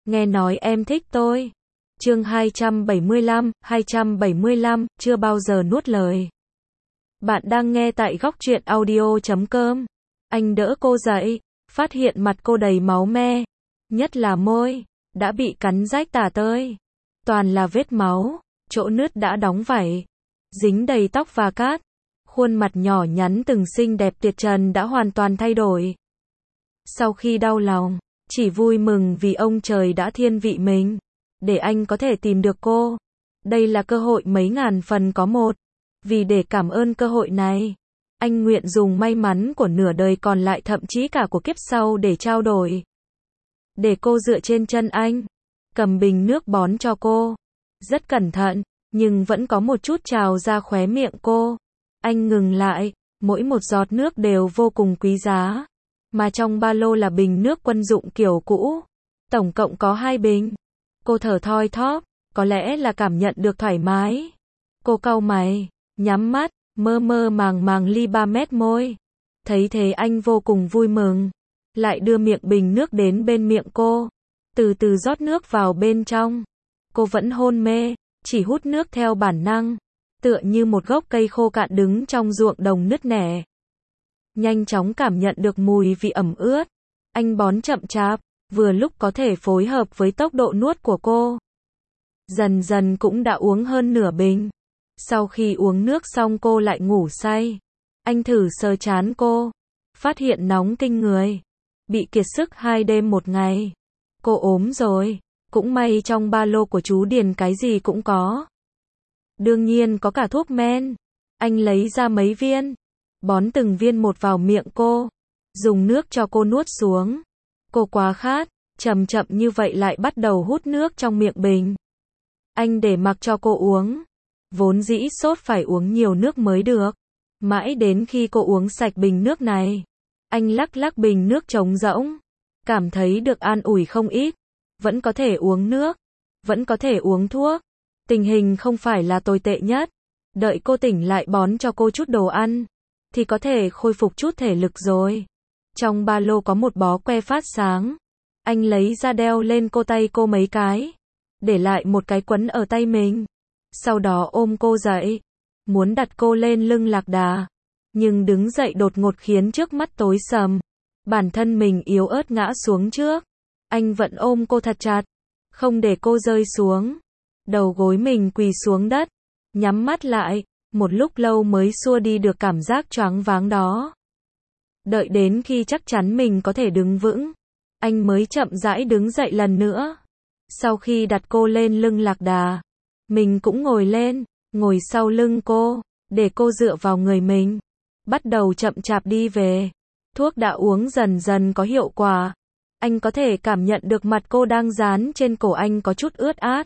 nghe nói em thích tôi. Chương 275, chưa bao giờ nuốt lời. Bạn đang nghe tại góc truyện audio.com. Anh đỡ cô dậy, phát hiện mặt cô đầy máu me, nhất là môi, đã bị cắn rách tả tơi. Toàn là vết máu, chỗ nứt đã đóng vảy, dính đầy tóc và cát. Khuôn mặt nhỏ nhắn từng xinh đẹp tuyệt trần đã hoàn toàn thay đổi. Sau khi đau lòng, chỉ vui mừng vì ông trời đã thiên vị mình, để anh có thể tìm được cô. Đây là cơ hội mấy ngàn phần có một. Vì để cảm ơn cơ hội này, anh nguyện dùng may mắn của nửa đời còn lại thậm chí cả của kiếp sau để trao đổi. Để cô dựa trên chân anh, cầm bình nước bón cho cô. Rất cẩn thận, nhưng vẫn có một chút trào ra khóe miệng cô. Anh ngừng lại, mỗi một giọt nước đều vô cùng quý giá. Mà trong ba lô là bình nước quân dụng kiểu cũ. Tổng cộng có 2 bình. Cô thở thoi thóp, có lẽ là cảm nhận được thoải mái. Cô cau mày, nhắm mắt, mơ mơ màng màng ly 3 mét môi. Thấy thế anh vô cùng vui mừng. Lại đưa miệng bình nước đến bên miệng cô. Từ từ rót nước vào bên trong. Cô vẫn hôn mê, chỉ hút nước theo bản năng. Tựa như một gốc cây khô cạn đứng trong ruộng đồng nứt nẻ. Nhanh chóng cảm nhận được mùi vị ẩm ướt. Anh bón chậm chạp, vừa lúc có thể phối hợp với tốc độ nuốt của cô. Dần dần cũng đã uống hơn nửa bình. Sau khi uống nước xong cô lại ngủ say. Anh thử sờ trán cô, phát hiện nóng kinh người. Bị kiệt sức 2 đêm 1 ngày. Cô ốm rồi, cũng may trong ba lô của chú Điền cái gì cũng có. Đương nhiên có cả thuốc men. Anh lấy ra mấy viên, bón từng viên một vào miệng cô, dùng nước cho cô nuốt xuống. Cô quá khát, chậm chậm như vậy lại bắt đầu hút nước trong miệng bình. Anh để mặc cho cô uống. Vốn dĩ sốt phải uống nhiều nước mới được. Mãi đến khi cô uống sạch bình nước này, anh lắc lắc bình nước trống rỗng, cảm thấy được an ủi không ít. Vẫn có thể uống nước, vẫn có thể uống thuốc. Tình hình không phải là tồi tệ nhất. Đợi cô tỉnh lại bón cho cô chút đồ ăn, thì có thể khôi phục chút thể lực rồi. Trong ba lô có một bó que phát sáng. Anh lấy ra đeo lên cô tay cô mấy cái. Để lại một cái quấn ở tay mình. Sau đó ôm cô dậy. Muốn đặt cô lên lưng lạc đà. Nhưng đứng dậy đột ngột khiến trước mắt tối sầm. Bản thân mình yếu ớt ngã xuống trước. Anh vẫn ôm cô thật chặt, không để cô rơi xuống. Đầu gối mình quỳ xuống đất, nhắm mắt lại, một lúc lâu mới xua đi được cảm giác choáng váng đó. Đợi đến khi chắc chắn mình có thể đứng vững, anh mới chậm rãi đứng dậy lần nữa. Sau khi đặt cô lên lưng lạc đà, mình cũng ngồi lên, ngồi sau lưng cô, để cô dựa vào người mình. Bắt đầu chậm chạp đi về. Thuốc đã uống dần dần có hiệu quả. Anh có thể cảm nhận được mặt cô đang dán trên cổ anh có chút ướt át.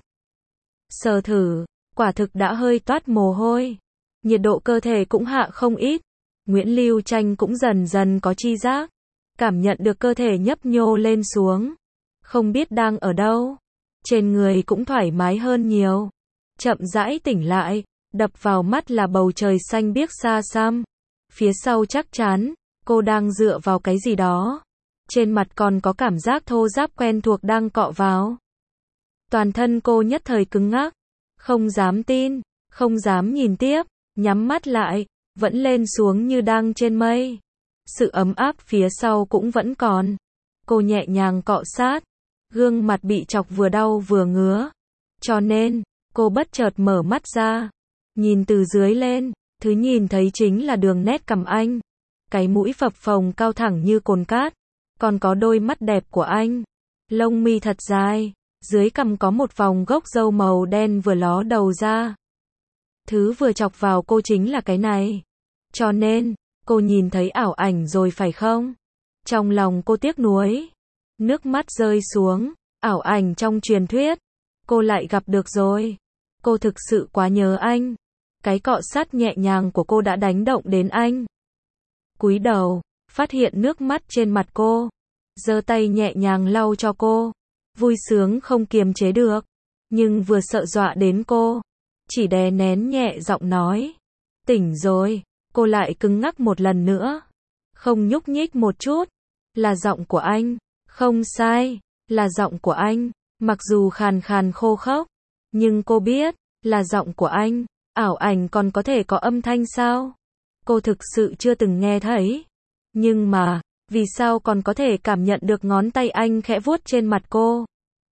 Sờ thử, quả thực đã hơi toát mồ hôi. Nhiệt độ cơ thể cũng hạ không ít. Nguyễn Lưu Tranh cũng dần dần có tri giác. Cảm nhận được cơ thể nhấp nhô lên xuống. Không biết đang ở đâu. Trên người cũng thoải mái hơn nhiều. Chậm rãi tỉnh lại, đập vào mắt là bầu trời xanh biếc xa xăm. Phía sau chắc chắn, cô đang dựa vào cái gì đó. Trên mặt còn có cảm giác thô ráp quen thuộc đang cọ vào. Toàn thân cô nhất thời cứng ngắc. Không dám tin, không dám nhìn tiếp, nhắm mắt lại, vẫn lên xuống như đang trên mây. Sự ấm áp phía sau cũng vẫn còn. Cô nhẹ nhàng cọ sát, gương mặt bị chọc vừa đau vừa ngứa. Cho nên, cô bất chợt mở mắt ra, nhìn từ dưới lên, thứ nhìn thấy chính là đường nét cằm anh. Cái mũi phập phồng cao thẳng như cồn cát. Còn có đôi mắt đẹp của anh. Lông mi thật dài. Dưới cằm có một vòng gốc râu màu đen vừa ló đầu ra. Thứ vừa chọc vào cô chính là cái này. Cho nên, cô nhìn thấy ảo ảnh rồi phải không? Trong lòng cô tiếc nuối. Nước mắt rơi xuống. Ảo ảnh trong truyền thuyết. Cô lại gặp được rồi. Cô thực sự quá nhớ anh. Cái cọ sát nhẹ nhàng của cô đã đánh động đến anh. Cúi đầu, phát hiện nước mắt trên mặt cô. Giơ tay nhẹ nhàng lau cho cô. Vui sướng không kiềm chế được. Nhưng vừa sợ dọa đến cô. Chỉ đè nén nhẹ giọng nói. Tỉnh rồi. Cô lại cứng ngắc một lần nữa. Không nhúc nhích một chút. Là giọng của anh. Không sai. Là giọng của anh. Mặc dù khàn khàn khô khốc, nhưng cô biết, là giọng của anh. Ảo ảnh còn có thể có âm thanh sao? Cô thực sự chưa từng nghe thấy. Nhưng mà, vì sao còn có thể cảm nhận được ngón tay anh khẽ vuốt trên mặt cô?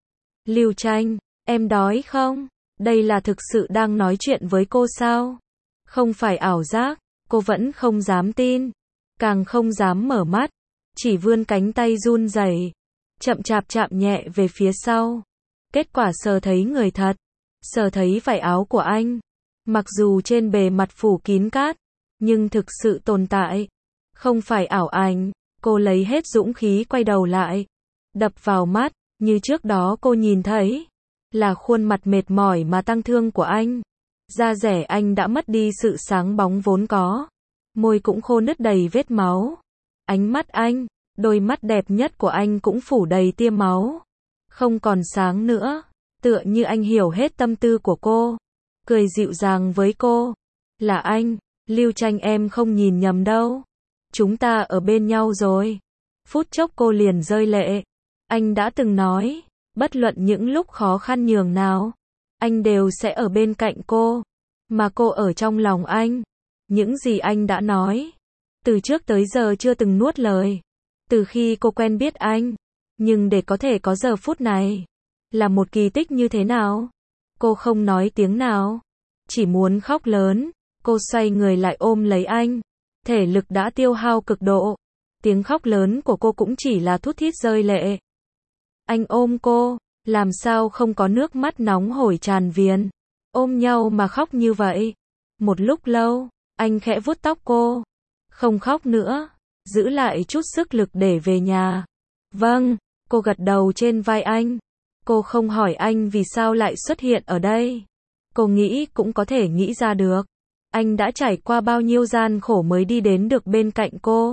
Lưu Tranh, em đói không? Đây là thực sự đang nói chuyện với cô sao? Không phải ảo giác, cô vẫn không dám tin. Càng không dám mở mắt, chỉ vươn cánh tay run rẩy, chậm chạp chạm nhẹ về phía sau. Kết quả sờ thấy người thật, sờ thấy vải áo của anh. Mặc dù trên bề mặt phủ kín cát, nhưng thực sự tồn tại. Không phải ảo ảnh, cô lấy hết dũng khí quay đầu lại. Đập vào mắt, như trước đó cô nhìn thấy, là khuôn mặt mệt mỏi mà tang thương của anh. Da dẻ anh đã mất đi sự sáng bóng vốn có. Môi cũng khô nứt đầy vết máu. Ánh mắt anh, đôi mắt đẹp nhất của anh cũng phủ đầy tia máu. Không còn sáng nữa, tựa như anh hiểu hết tâm tư của cô. Cười dịu dàng với cô. Là anh, Lưu Tranh, em không nhìn nhầm đâu. Chúng ta ở bên nhau rồi. Phút chốc cô liền rơi lệ. Anh đã từng nói, bất luận những lúc khó khăn nhường nào, anh đều sẽ ở bên cạnh cô. Mà cô ở trong lòng anh. Những gì anh đã nói, từ trước tới giờ chưa từng nuốt lời. Từ khi cô quen biết anh, nhưng để có thể có giờ phút này, là một kỳ tích như thế nào? Cô không nói tiếng nào, chỉ muốn khóc lớn. Cô xoay người lại ôm lấy anh, thể lực đã tiêu hao cực độ. Tiếng khóc lớn của cô cũng chỉ là thút thít rơi lệ. Anh ôm cô, làm sao không có nước mắt nóng hổi tràn viền. Ôm nhau mà khóc như vậy. Một lúc lâu, anh khẽ vuốt tóc cô. Không khóc nữa, giữ lại chút sức lực để về nhà. Vâng, cô gật đầu trên vai anh. Cô không hỏi anh vì sao lại xuất hiện ở đây. Cô nghĩ cũng có thể nghĩ ra được. Anh đã trải qua bao nhiêu gian khổ mới đi đến được bên cạnh cô.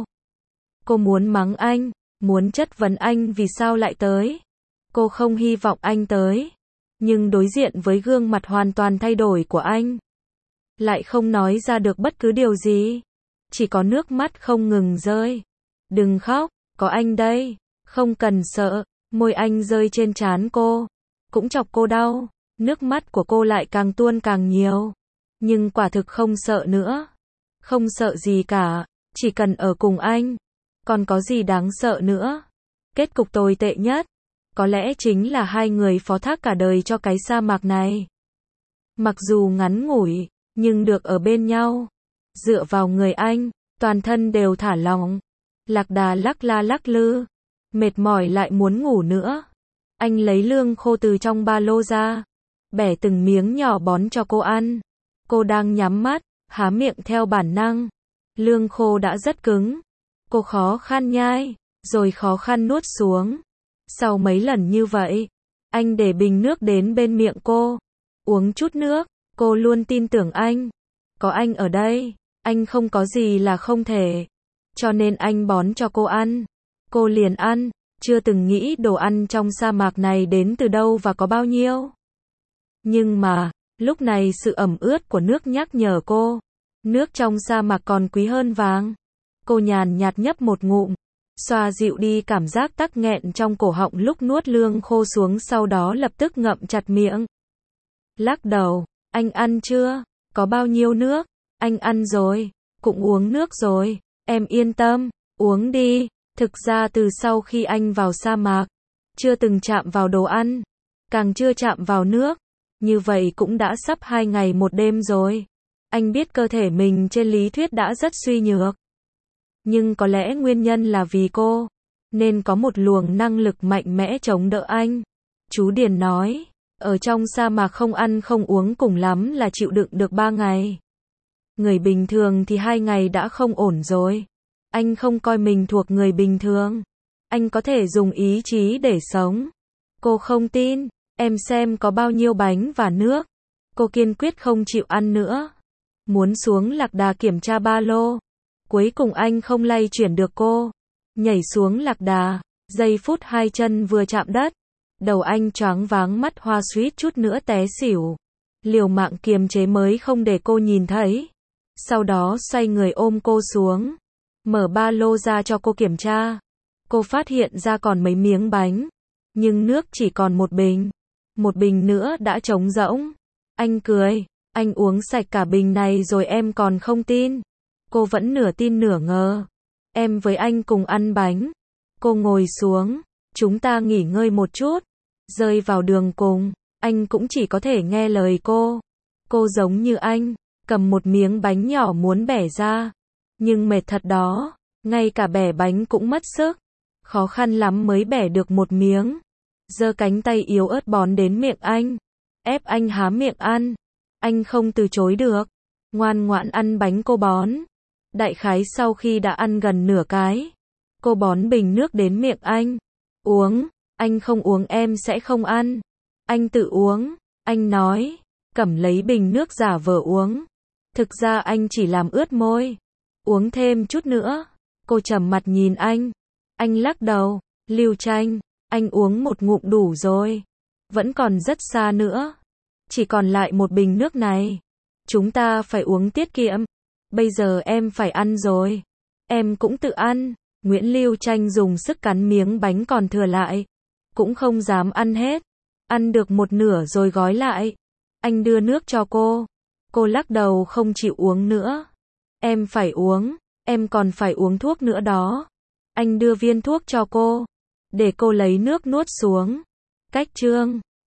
Cô muốn mắng anh, muốn chất vấn anh vì sao lại tới. Cô không hy vọng anh tới. Nhưng đối diện với gương mặt hoàn toàn thay đổi của anh, lại không nói ra được bất cứ điều gì. Chỉ có nước mắt không ngừng rơi. Đừng khóc, có anh đây. Không cần sợ. Môi anh rơi trên trán cô, cũng chọc cô đau. Nước mắt của cô lại càng tuôn càng nhiều. Nhưng quả thực không sợ nữa. Không sợ gì cả, chỉ cần ở cùng anh. Còn có gì đáng sợ nữa? Kết cục tồi tệ nhất, có lẽ chính là hai người phó thác cả đời cho cái sa mạc này. Mặc dù ngắn ngủi, nhưng được ở bên nhau. Dựa vào người anh, toàn thân đều thả lỏng. Lạc Đà lắc la lắc lư. Mệt mỏi lại muốn ngủ nữa. Anh lấy lương khô từ trong ba lô ra, bẻ từng miếng nhỏ bón cho cô ăn. Cô đang nhắm mắt, há miệng theo bản năng. Lương khô đã rất cứng. Cô khó khăn nhai, rồi khó khăn nuốt xuống. Sau mấy lần như vậy, anh để bình nước đến bên miệng cô. Uống chút nước, cô luôn tin tưởng anh. Có anh ở đây, anh không có gì là không thể. Cho nên anh bón cho cô ăn. Cô liền ăn, chưa từng nghĩ đồ ăn trong sa mạc này đến từ đâu và có bao nhiêu. Nhưng mà, lúc này sự ẩm ướt của nước nhắc nhở cô. Nước trong sa mạc còn quý hơn vàng. Cô nhàn nhạt nhấp một ngụm, xoa dịu đi cảm giác tắc nghẹn trong cổ họng lúc nuốt lương khô xuống, sau đó lập tức ngậm chặt miệng. Lắc đầu, anh ăn chưa? Có bao nhiêu nước? Anh ăn rồi, cũng uống nước rồi. Em yên tâm, uống đi. Thực ra từ sau khi anh vào sa mạc, chưa từng chạm vào đồ ăn, càng chưa chạm vào nước. Như vậy cũng đã sắp 2 ngày 1 đêm rồi. Anh biết cơ thể mình trên lý thuyết đã rất suy nhược. Nhưng có lẽ nguyên nhân là vì cô, nên có một luồng năng lực mạnh mẽ chống đỡ anh. Chú Điền nói, ở trong sa mạc không ăn không uống cùng lắm là chịu đựng được 3 ngày. Người bình thường thì 2 ngày đã không ổn rồi. Anh không coi mình thuộc người bình thường. Anh có thể dùng ý chí để sống. Cô không tin. Em xem có bao nhiêu bánh và nước. Cô kiên quyết không chịu ăn nữa. Muốn xuống Lạc Đà kiểm tra ba lô. Cuối cùng anh không lay chuyển được cô. Nhảy xuống Lạc Đà. Giây phút hai chân vừa chạm đất, đầu anh choáng váng, mắt hoa suýt chút nữa té xỉu. Liều mạng kiềm chế mới không để cô nhìn thấy. Sau đó xoay người ôm cô xuống. Mở ba lô ra cho cô kiểm tra. Cô phát hiện ra còn mấy miếng bánh. Nhưng nước chỉ còn một bình nữa đã trống rỗng. Anh cười, anh uống sạch cả bình này rồi em còn không tin. Cô vẫn nửa tin nửa ngờ. Em với anh cùng ăn bánh. Cô ngồi xuống, chúng ta nghỉ ngơi một chút. Rơi vào đường cùng, anh cũng chỉ có thể nghe lời cô. Cô giống như anh, cầm một miếng bánh nhỏ muốn bẻ ra. Nhưng mệt thật đó, ngay cả bẻ bánh cũng mất sức. Khó khăn lắm mới bẻ được một miếng. Giơ cánh tay yếu ớt bón đến miệng anh. Ép anh há miệng ăn. Anh không từ chối được. Ngoan ngoãn ăn bánh cô bón. Đại khái sau khi đã ăn gần nửa cái, cô bón bình nước đến miệng anh. Uống, anh không uống em sẽ không ăn. Anh tự uống, anh nói, cầm lấy bình nước giả vờ uống. Thực ra anh chỉ làm ướt môi. Uống thêm chút nữa. Cô trầm mặt nhìn anh. Anh lắc đầu, Lưu Tranh, anh uống một ngụm đủ rồi. Vẫn còn rất xa nữa. Chỉ còn lại một bình nước này. Chúng ta phải uống tiết kiệm. Bây giờ em phải ăn rồi. Em cũng tự ăn. Nguyễn Lưu Tranh dùng sức cắn miếng bánh còn thừa lại. Cũng không dám ăn hết. Ăn được một nửa rồi gói lại. Anh đưa nước cho cô. Cô lắc đầu không chịu uống nữa. Em phải uống. Em còn phải uống thuốc nữa đó. Anh đưa viên thuốc cho cô. Để cô lấy nước nuốt xuống. Cách chương